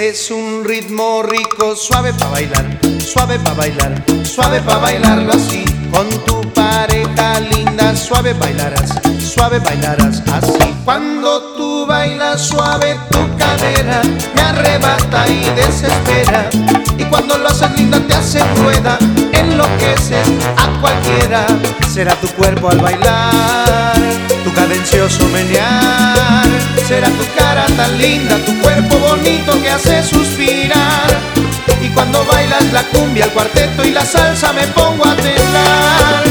Este es un ritmo rico, suave pa' bailar, suave pa' bailar, suave pa' bailarlo así. Con tu pareja linda, suave bailarás así. Cuando tú bailas suave, tu cadera me arrebata y desespera. Y cuando lo haces linda te hace rueda, enloqueces a cualquiera. Será tu cuerpo al bailar, tu cadencioso menear. Será tu cara tan linda, tu cuerpo bonito que hace suspirar. Y cuando bailas la cumbia, el cuarteto y la salsa me pongo a temblar.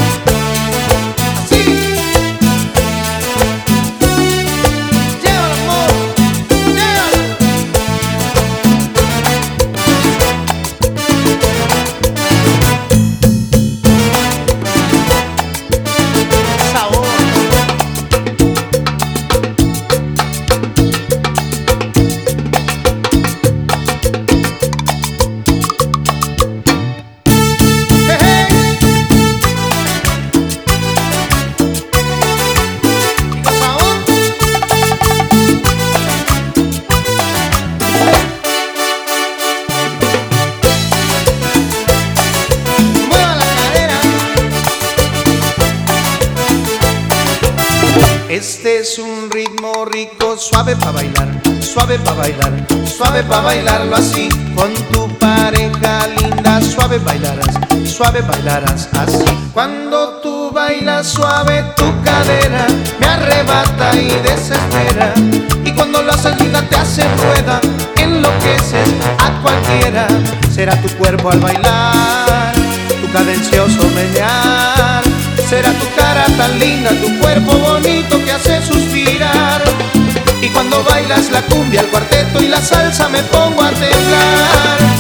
Este es un ritmo rico, suave pa' bailar, suave pa' bailar, suave pa' bailarlo así. Con tu pareja linda, suave bailarás así. Cuando tú bailas suave, tu cadera me arrebata y desespera. Y cuando lo haces linda te hace rueda, enloqueces a cualquiera. Será tu cuerpo al bailar, tu cadencioso menear. Será tu cara tan linda, tu cuerpo bonito que hace suspirar. Y cuando bailas la cumbia, el cuarteto y la salsa me pongo a temblar.